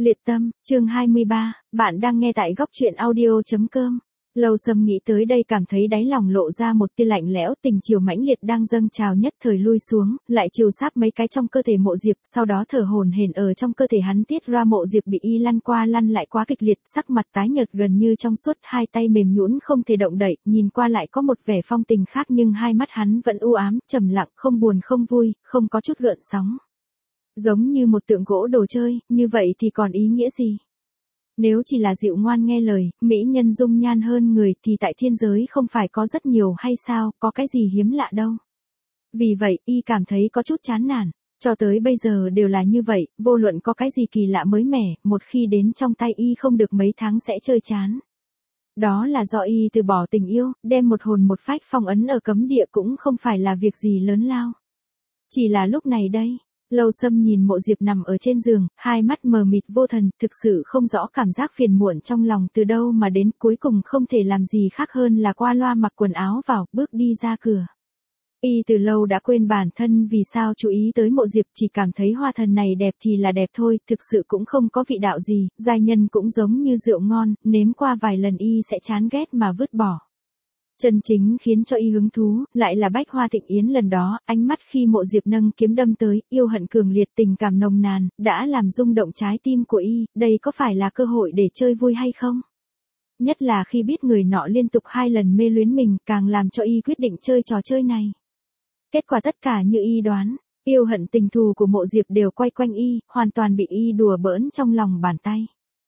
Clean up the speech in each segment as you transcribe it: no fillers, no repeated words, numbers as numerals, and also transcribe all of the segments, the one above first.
Liệt tâm, chương 23, bạn đang nghe tại góc truyện audio.com. Lâu Sâm nghĩ tới đây cảm thấy đáy lòng lộ ra một tia lạnh lẽo, tình chiều mãnh liệt đang dâng trào nhất thời lui xuống, lại chiều sáp mấy cái trong cơ thể Mộ Diệp, sau đó thở hổn hển ở trong cơ thể hắn tiết ra. Mộ Diệp bị y lăn qua lăn lại quá kịch liệt, sắc mặt tái nhợt gần như trong suốt, hai tay mềm nhũn không thể động đậy, nhìn qua lại có một vẻ phong tình khác nhưng hai mắt hắn vẫn u ám, trầm lặng, không buồn không vui, không có chút gợn sóng. Giống như một tượng gỗ đồ chơi, như vậy thì còn ý nghĩa gì? Nếu chỉ là dịu ngoan nghe lời, mỹ nhân dung nhan hơn người thì tại thiên giới không phải có rất nhiều hay sao, có cái gì hiếm lạ đâu. Vì vậy, y cảm thấy có chút chán nản, cho tới bây giờ đều là như vậy, vô luận có cái gì kỳ lạ mới mẻ, một khi đến trong tay y không được mấy tháng sẽ chơi chán. Đó là do y từ bỏ tình yêu, đem một hồn một phách phong ấn ở cấm địa cũng không phải là việc gì lớn lao. Chỉ là lúc này đây. Lâu Sâm nhìn Mộ Diệp nằm ở trên giường, hai mắt mờ mịt vô thần, thực sự không rõ cảm giác phiền muộn trong lòng từ đâu mà đến, cuối cùng không thể làm gì khác hơn là qua loa mặc quần áo vào, bước đi ra cửa. Y từ lâu đã quên bản thân vì sao chú ý tới Mộ Diệp, chỉ cảm thấy hoa thần này đẹp thì là đẹp thôi, thực sự cũng không có vị đạo gì, giai nhân cũng giống như rượu ngon, nếm qua vài lần y sẽ chán ghét mà vứt bỏ. Chân chính khiến cho y hứng thú, lại là Bách Hoa Thịnh Yến lần đó, ánh mắt khi Mộ Diệp nâng kiếm đâm tới, yêu hận cường liệt, tình cảm nồng nàn, đã làm rung động trái tim của y, đây có phải là cơ hội để chơi vui hay không? Nhất là khi biết người nọ liên tục 2 lần mê luyến mình, càng làm cho y quyết định chơi trò chơi này. Kết quả tất cả như y đoán, yêu hận tình thù của Mộ Diệp đều quay quanh y, hoàn toàn bị y đùa bỡn trong lòng bàn tay.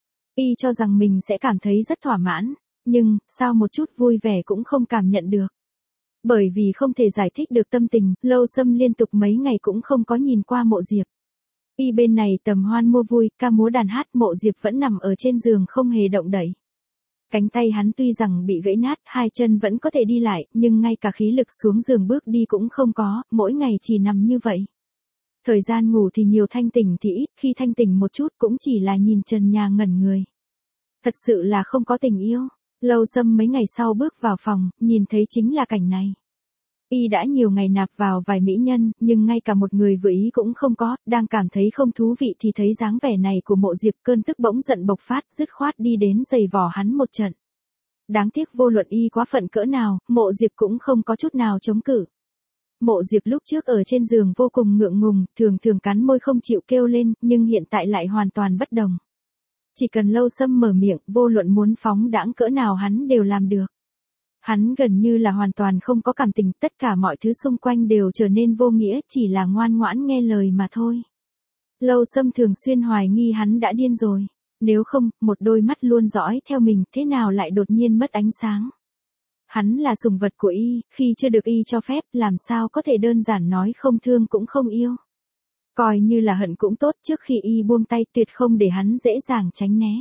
Y cho rằng mình sẽ cảm thấy rất thỏa mãn. Nhưng, sao một chút vui vẻ cũng không cảm nhận được. Bởi vì không thể giải thích được tâm tình, Lâu Sâm liên tục mấy ngày cũng không có nhìn qua Mộ Diệp. Y bên này tầm hoan mua vui, ca múa đàn hát, Mộ Diệp vẫn nằm ở trên giường không hề động đậy. Cánh tay hắn tuy rằng bị gãy nát, hai chân vẫn có thể đi lại, nhưng ngay cả khí lực xuống giường bước đi cũng không có, mỗi ngày chỉ nằm như vậy. Thời gian ngủ thì nhiều, thanh tỉnh thì ít, khi thanh tỉnh một chút cũng chỉ là nhìn trần nhà ngẩn người. Thật sự là không có tình yêu. Lâu Sâm mấy ngày sau bước vào phòng, nhìn thấy chính là cảnh này. Y đã nhiều ngày nạp vào vài mỹ nhân, nhưng ngay cả một người vừa ý cũng không có, đang cảm thấy không thú vị thì thấy dáng vẻ này của Mộ Diệp, cơn tức bỗng giận bộc phát, dứt khoát đi đến giày vò hắn một trận. Đáng tiếc vô luận y quá phận cỡ nào, Mộ Diệp cũng không có chút nào chống cự. Mộ Diệp lúc trước ở trên giường vô cùng ngượng ngùng, thường thường cắn môi không chịu kêu lên, nhưng hiện tại lại hoàn toàn bất đồng. Chỉ cần Lâu Sâm mở miệng, vô luận muốn phóng đãng cỡ nào hắn đều làm được. Hắn gần như là hoàn toàn không có cảm tình, tất cả mọi thứ xung quanh đều trở nên vô nghĩa, chỉ là ngoan ngoãn nghe lời mà thôi. Lâu Sâm thường xuyên hoài nghi hắn đã điên rồi. Nếu không, một đôi mắt luôn dõi theo mình, thế nào lại đột nhiên mất ánh sáng. Hắn là sủng vật của y, khi chưa được y cho phép, làm sao có thể đơn giản nói không thương cũng không yêu. Coi như là hận cũng tốt, trước khi y buông tay tuyệt không để hắn dễ dàng tránh né.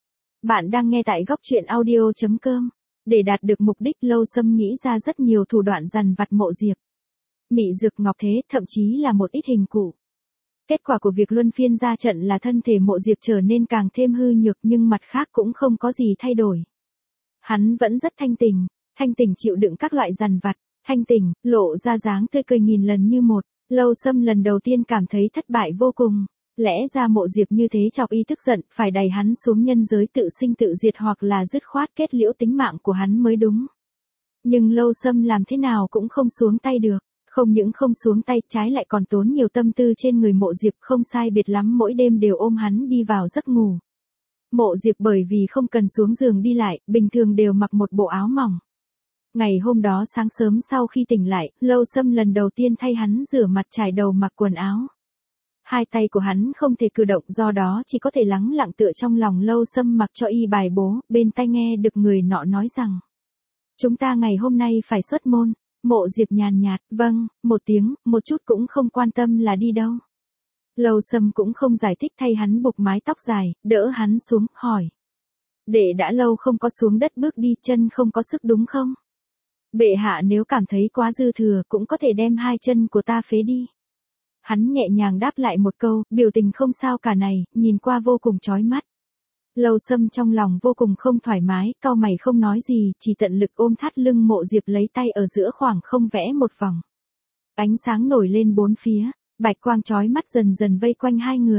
Bạn đang nghe tại góc truyện audio.com. Để đạt được mục đích, Lâu Sâm nghĩ ra rất nhiều thủ đoạn dằn vặt Mộ Diệp. Mị dược ngọc thế, thậm chí là một ít hình cụ. Kết quả của việc luân phiên ra trận là thân thể Mộ Diệp trở nên càng thêm hư nhược, nhưng mặt khác cũng không có gì thay đổi. Hắn vẫn rất thanh tỉnh chịu đựng các loại dằn vặt, thanh tỉnh, lộ ra dáng tươi cười nghìn lần như một. Lâu Sâm lần đầu tiên cảm thấy thất bại vô cùng. Lẽ ra Mộ Diệp như thế chọc y tức giận, phải đẩy hắn xuống nhân giới tự sinh tự diệt hoặc là dứt khoát kết liễu tính mạng của hắn mới đúng. Nhưng Lâu Sâm làm thế nào cũng không xuống tay được. Không những không xuống tay, trái lại còn tốn nhiều tâm tư trên người Mộ Diệp, không sai biệt lắm mỗi đêm đều ôm hắn đi vào giấc ngủ. Mộ Diệp bởi vì không cần xuống giường đi lại, bình thường đều mặc một bộ áo mỏng. Ngày hôm đó sáng sớm sau khi tỉnh lại, Lâu Sâm lần đầu tiên thay hắn rửa mặt trải đầu mặc quần áo. Hai tay của hắn không thể cử động, do đó chỉ có thể lắng lặng tựa trong lòng Lâu Sâm mặc cho y bài bố, bên tai nghe được người nọ nói rằng: "Chúng ta ngày hôm nay phải xuất môn." Mộ Diệp nhàn nhạt, "Vâng," một tiếng, một chút cũng không quan tâm là đi đâu. Lâu Sâm cũng không giải thích, thay hắn buộc mái tóc dài, đỡ hắn xuống, hỏi: "Đệ đã lâu không có xuống đất bước đi, chân không có sức đúng không? Bệ hạ nếu cảm thấy quá dư thừa cũng có thể đem 2 chân của ta phế đi." Hắn nhẹ nhàng đáp lại một câu, biểu tình không sao cả này, nhìn qua vô cùng chói mắt. Lâu Sâm trong lòng vô cùng không thoải mái, cau mày không nói gì, chỉ tận lực ôm thắt lưng Mộ Diệp, lấy tay ở giữa khoảng không vẽ một vòng. Ánh sáng nổi lên bốn phía, bạch quang chói mắt dần dần vây quanh hai người.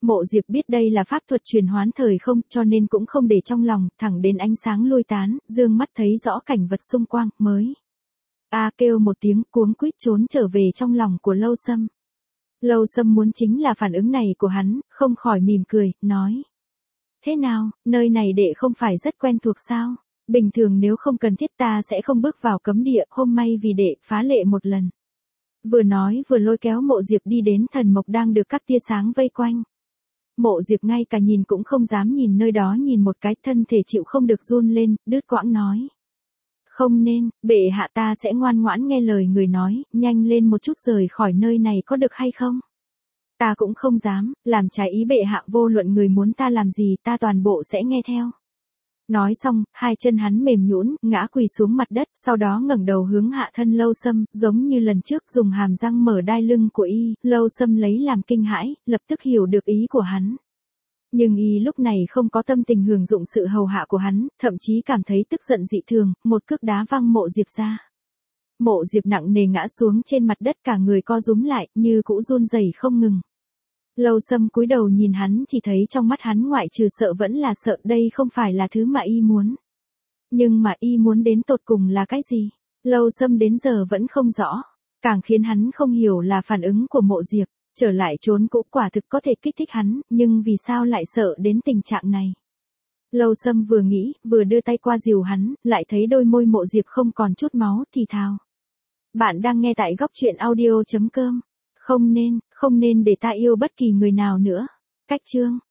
Mộ Diệp biết đây là pháp thuật truyền hoán thời không, cho nên cũng không để trong lòng, thẳng đến ánh sáng lui tán, dương mắt thấy rõ cảnh vật xung quanh, mới kêu một tiếng, cuống quýt trốn trở về trong lòng của Lâu Sâm. Lâu Sâm muốn chính là phản ứng này của hắn, không khỏi mỉm cười, nói. Thế nào, nơi này đệ không phải rất quen thuộc sao? Bình thường nếu không cần thiết ta sẽ không bước vào cấm địa, hôm nay vì đệ phá lệ một lần. Vừa nói vừa lôi kéo Mộ Diệp đi đến thần mộc đang được các tia sáng vây quanh. Mộ Diệp ngay cả nhìn cũng không dám nhìn nơi đó nhìn một cái, thân thể chịu không được run lên, đứt quãng nói. Không nên, bệ hạ ta sẽ ngoan ngoãn nghe lời người nói, nhanh lên một chút rời khỏi nơi này có được hay không? Ta cũng không dám, làm trái ý bệ hạ, vô luận người muốn ta làm gì ta toàn bộ sẽ nghe theo. Nói xong, hai chân hắn mềm nhũn, ngã quỳ xuống mặt đất, sau đó ngẩng đầu hướng hạ thân Lâu Sâm, giống như lần trước dùng hàm răng mở đai lưng của y, Lâu Sâm lấy làm kinh hãi, lập tức hiểu được ý của hắn. Nhưng y lúc này không có tâm tình hưởng dụng sự hầu hạ của hắn, thậm chí cảm thấy tức giận dị thường, một cước đá văng Mộ Diệp ra. Mộ Diệp nặng nề ngã xuống trên mặt đất, cả người co rúm lại, như cũ run rẩy không ngừng. Lâu Sâm cúi đầu nhìn hắn, chỉ thấy trong mắt hắn ngoại trừ sợ vẫn là sợ, đây không phải là thứ mà y muốn. Nhưng mà y muốn đến tột cùng là cái gì? Lâu Sâm đến giờ vẫn không rõ. Càng khiến hắn không hiểu là phản ứng của Mộ Diệp, trở lại trốn cũ quả thực có thể kích thích hắn, nhưng vì sao lại sợ đến tình trạng này? Lâu Sâm vừa nghĩ, vừa đưa tay qua dìu hắn, lại thấy đôi môi Mộ Diệp không còn chút máu, thì thào. Bạn đang nghe tại góc truyện audio.com. Không nên để ta yêu bất kỳ người nào nữa. Cách chương